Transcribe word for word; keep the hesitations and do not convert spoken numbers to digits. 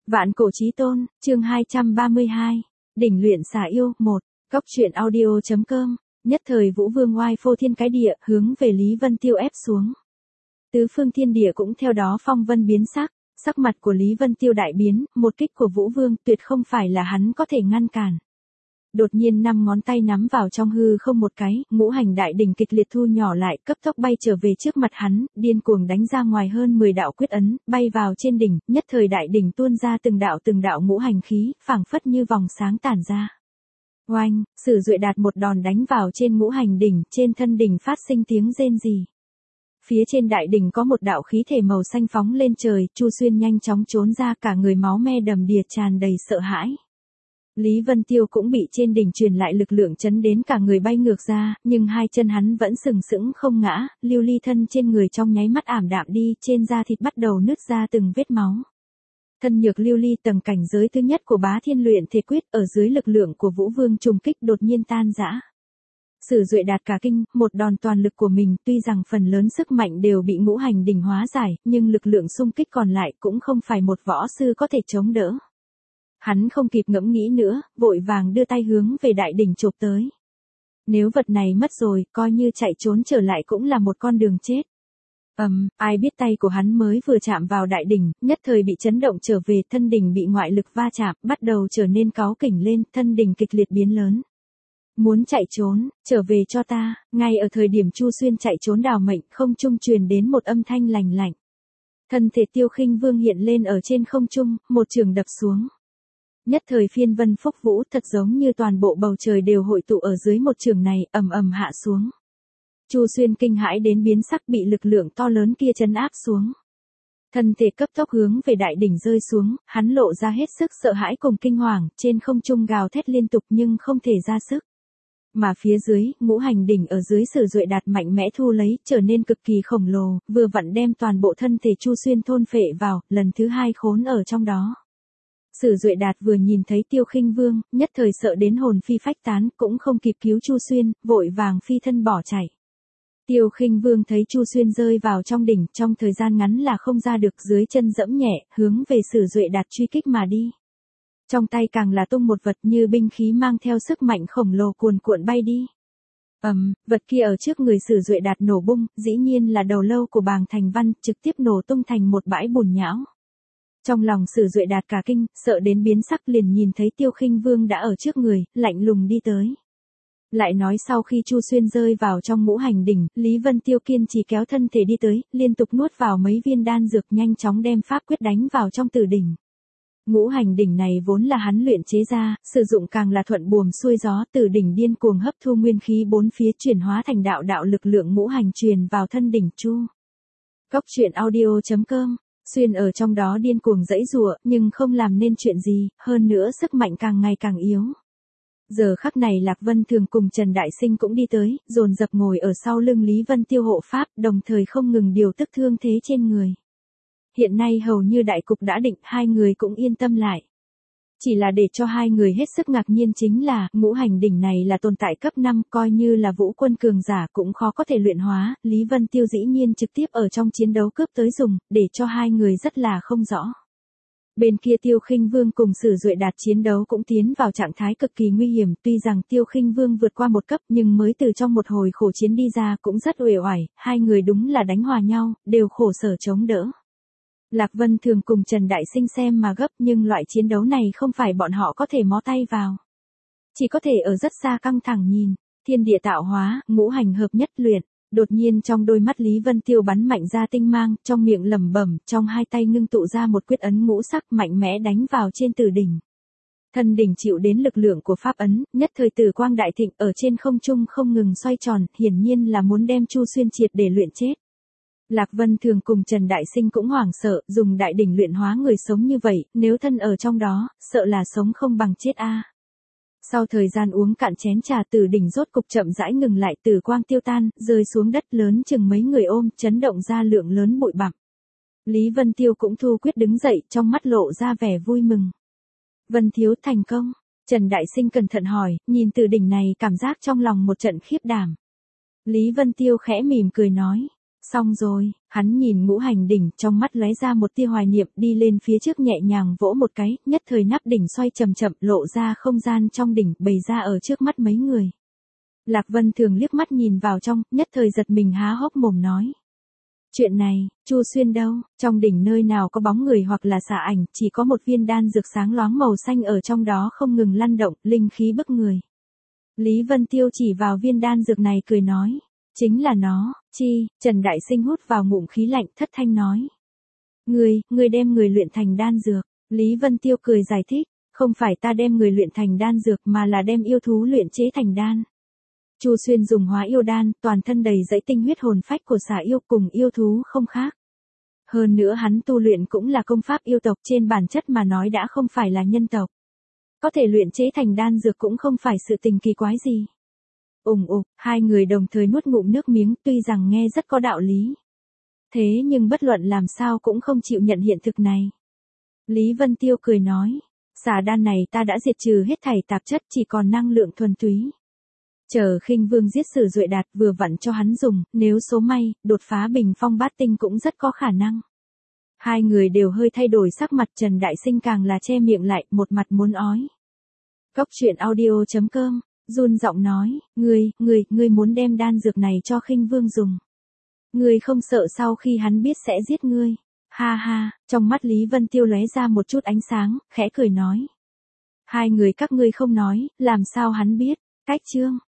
Vạn cổ chí tôn, chương hai trăm ba mươi hai. Đỉnh luyện xà yêu, một. Cốc truyện audio chấm com. Nhất thời Vũ Vương oai phô thiên cái địa, hướng về Lý Vân Tiêu ép xuống. Tứ phương thiên địa cũng theo đó phong vân biến sắc, sắc mặt của Lý Vân Tiêu đại biến, một kích của Vũ Vương tuyệt không phải là hắn có thể ngăn cản. Đột nhiên năm ngón tay nắm vào trong hư không một cái, ngũ hành đại đỉnh kịch liệt thu nhỏ lại, cấp tốc bay trở về trước mặt hắn, điên cuồng đánh ra ngoài hơn mười đạo quyết ấn, bay vào trên đỉnh, nhất thời đại đỉnh tuôn ra từng đạo từng đạo ngũ hành khí, phảng phất như vòng sáng tản ra. Oanh, Sử Duệ Đạt một đòn đánh vào trên ngũ hành đỉnh, trên thân đỉnh phát sinh tiếng rên rỉ. Phía trên đại đỉnh có một đạo khí thể màu xanh phóng lên trời, Chu Xuyên nhanh chóng trốn ra, cả người máu me đầm đìa tràn đầy sợ hãi. Lý Vân Tiêu cũng bị trên đỉnh truyền lại lực lượng chấn đến cả người bay ngược ra, nhưng hai chân hắn vẫn sừng sững không ngã, lưu ly thân trên người trong nháy mắt ảm đạm đi, trên da thịt bắt đầu nứt ra từng vết máu. Thân nhược lưu ly tầng cảnh giới thứ nhất của Bá Thiên Luyện Thể Quyết ở dưới lực lượng của Vũ Vương trùng kích đột nhiên tan rã. Sử Duệ Đạt cả kinh, một đòn toàn lực của mình, tuy rằng phần lớn sức mạnh đều bị ngũ hành đỉnh hóa giải, nhưng lực lượng xung kích còn lại cũng không phải một võ sư có thể chống đỡ. Hắn không kịp ngẫm nghĩ nữa, vội vàng đưa tay hướng về đại đỉnh chộp tới. Nếu vật này mất rồi, coi như chạy trốn trở lại cũng là một con đường chết. Ầm, um, ai biết tay của hắn mới vừa chạm vào đại đỉnh, nhất thời bị chấn động trở về, thân đỉnh bị ngoại lực va chạm, bắt đầu trở nên cáu kỉnh lên, thân đỉnh kịch liệt biến lớn. Muốn chạy trốn, trở về cho ta, ngay ở thời điểm Chu Xuyên chạy trốn đào mệnh, không trung truyền đến một âm thanh lành lạnh. Thân thể Tiêu Khinh Vương hiện lên ở trên không trung, một trường đập xuống. Nhất thời phiên vân phúc vũ, thật giống như toàn bộ bầu trời đều hội tụ ở dưới một trường này, ầm ầm hạ xuống. Chu Xuyên kinh hãi đến biến sắc, bị lực lượng to lớn kia trấn áp xuống. Thân thể cấp tốc hướng về đại đỉnh rơi xuống, hắn lộ ra hết sức sợ hãi cùng kinh hoàng, trên không trung gào thét liên tục nhưng không thể ra sức. Mà phía dưới, ngũ hành đỉnh ở dưới Sử Duệ Đạt mạnh mẽ thu lấy, trở nên cực kỳ khổng lồ, vừa vặn đem toàn bộ thân thể Chu Xuyên thôn phệ vào, lần thứ hai khốn ở trong đó. Sử Duệ Đạt vừa nhìn thấy Tiêu Khinh Vương, nhất thời sợ đến hồn phi phách tán, cũng không kịp cứu Chu Xuyên, vội vàng phi thân bỏ chạy. Tiêu Khinh Vương thấy Chu Xuyên rơi vào trong đỉnh, trong thời gian ngắn là không ra được, dưới chân dẫm nhẹ, hướng về Sử Duệ Đạt truy kích mà đi. Trong tay càng là tung một vật như binh khí mang theo sức mạnh khổng lồ cuồn cuộn bay đi. Ầm, um, vật kia ở trước người Sử Duệ Đạt nổ bung, dĩ nhiên là đầu lâu của Bàng Thành Văn, trực tiếp nổ tung thành một bãi bùn nhão. Trong lòng Sử Duệ Đạt cả kinh, sợ đến biến sắc, liền nhìn thấy Tiêu Khinh Vương đã ở trước người, lạnh lùng đi tới. Lại nói sau khi Chu Xuyên rơi vào trong ngũ hành đỉnh, Lý Vân Tiêu kiên trì kéo thân thể đi tới, liên tục nuốt vào mấy viên đan dược, nhanh chóng đem pháp quyết đánh vào trong tử đỉnh. Ngũ hành đỉnh này vốn là hắn luyện chế ra, sử dụng càng là thuận buồm xuôi gió, tử đỉnh điên cuồng hấp thu nguyên khí bốn phía, chuyển hóa thành đạo đạo lực lượng ngũ hành truyền vào thân đỉnh Chu. Cốc truyện audio chấm com. Xuyên ở trong đó điên cuồng giãy giụa, nhưng không làm nên chuyện gì, hơn nữa sức mạnh càng ngày càng yếu. Giờ khắc này Lạc Vân Thường cùng Trần Đại Sinh cũng đi tới, dồn dập ngồi ở sau lưng Lý Vân Tiêu hộ pháp, đồng thời không ngừng điều tức thương thế trên người. Hiện nay hầu như đại cục đã định, hai người cũng yên tâm lại. Chỉ là để cho hai người hết sức ngạc nhiên chính là, ngũ hành đỉnh này là tồn tại cấp năm, coi như là vũ quân cường giả cũng khó có thể luyện hóa, Lý Vân Tiêu dĩ nhiên trực tiếp ở trong chiến đấu cướp tới dùng, để cho hai người rất là không rõ. Bên kia Tiêu Khinh Vương cùng Sử Duệ Đạt chiến đấu cũng tiến vào trạng thái cực kỳ nguy hiểm, tuy rằng Tiêu Khinh Vương vượt qua một cấp nhưng mới từ trong một hồi khổ chiến đi ra cũng rất uể oải, hai người đúng là đánh hòa nhau, đều khổ sở chống đỡ. Lạc Vân Thường cùng Trần Đại Sinh xem mà gấp, nhưng loại chiến đấu này không phải bọn họ có thể mó tay vào. Chỉ có thể ở rất xa căng thẳng nhìn, thiên địa tạo hóa, ngũ hành hợp nhất luyện. Đột nhiên trong đôi mắt Lý Vân Tiêu bắn mạnh ra tinh mang, trong miệng lẩm bẩm, trong hai tay ngưng tụ ra một quyết ấn ngũ sắc mạnh mẽ đánh vào trên tử đỉnh. Thân đỉnh chịu đến lực lượng của pháp ấn, nhất thời tử quang đại thịnh, ở trên không trung không ngừng xoay tròn, hiển nhiên là muốn đem Chu Xuyên triệt để luyện chết. Lạc Vân Thường cùng Trần Đại Sinh cũng hoảng sợ, dùng đại đỉnh luyện hóa người sống như vậy, nếu thân ở trong đó, sợ là sống không bằng chết a. À. Sau thời gian uống cạn chén trà, tử đỉnh rốt cục chậm rãi ngừng lại, tử quang tiêu tan, rơi xuống đất lớn chừng mấy người ôm, chấn động ra lượng lớn bụi bặm. Lý Vân Tiêu cũng thu quyết đứng dậy, trong mắt lộ ra vẻ vui mừng. Vân thiếu thành công. Trần Đại Sinh cẩn thận hỏi, nhìn tử đỉnh này cảm giác trong lòng một trận khiếp đảm. Lý Vân Tiêu khẽ mỉm cười nói. Xong rồi, hắn nhìn ngũ hành đỉnh, trong mắt lóe ra một tia hoài niệm, đi lên phía trước nhẹ nhàng vỗ một cái, nhất thời nắp đỉnh xoay chậm chậm, lộ ra không gian trong đỉnh, bày ra ở trước mắt mấy người. Lạc Vân Thường liếc mắt nhìn vào trong, nhất thời giật mình há hốc mồm nói. Chuyện này, Chu Xuyên đâu, trong đỉnh nơi nào có bóng người hoặc là xà ảnh, chỉ có một viên đan dược sáng loáng màu xanh ở trong đó không ngừng lăn động, linh khí bức người. Lý Vân Tiêu chỉ vào viên đan dược này cười nói. Chính là nó, chi, Trần Đại Sinh hút vào ngụm khí lạnh thất thanh nói. Người, người đem người luyện thành đan dược. Lý Vân Tiêu cười giải thích, không phải ta đem người luyện thành đan dược mà là đem yêu thú luyện chế thành đan. Chu Xuyên dùng hóa yêu đan, toàn thân đầy dẫy tinh huyết hồn phách của xà yêu cùng yêu thú không khác. Hơn nữa hắn tu luyện cũng là công pháp yêu tộc, trên bản chất mà nói đã không phải là nhân tộc. Có thể luyện chế thành đan dược cũng không phải sự tình kỳ quái gì. Ùng ục, hai người đồng thời nuốt ngụm nước miếng, tuy rằng nghe rất có đạo lý. Thế nhưng bất luận làm sao cũng không chịu nhận hiện thực này. Lý Vân Tiêu cười nói, xà đan này ta đã diệt trừ hết thảy tạp chất, chỉ còn năng lượng thuần túy. Chờ Khinh Vương giết Sử Duệ Đạt vừa vặn cho hắn dùng, nếu số may, đột phá bình phong bát tinh cũng rất có khả năng. Hai người đều hơi thay đổi sắc mặt, Trần Đại Sinh càng là che miệng lại, một mặt muốn ói. Cốc truyện audio chấm com, run giọng nói, ngươi, ngươi, ngươi muốn đem đan dược này cho Khinh Vương dùng. Ngươi không sợ sau khi hắn biết sẽ giết ngươi. Ha ha, trong mắt Lý Vân Tiêu lóe ra một chút ánh sáng, khẽ cười nói. Hai người các ngươi không nói, làm sao hắn biết, cách chương.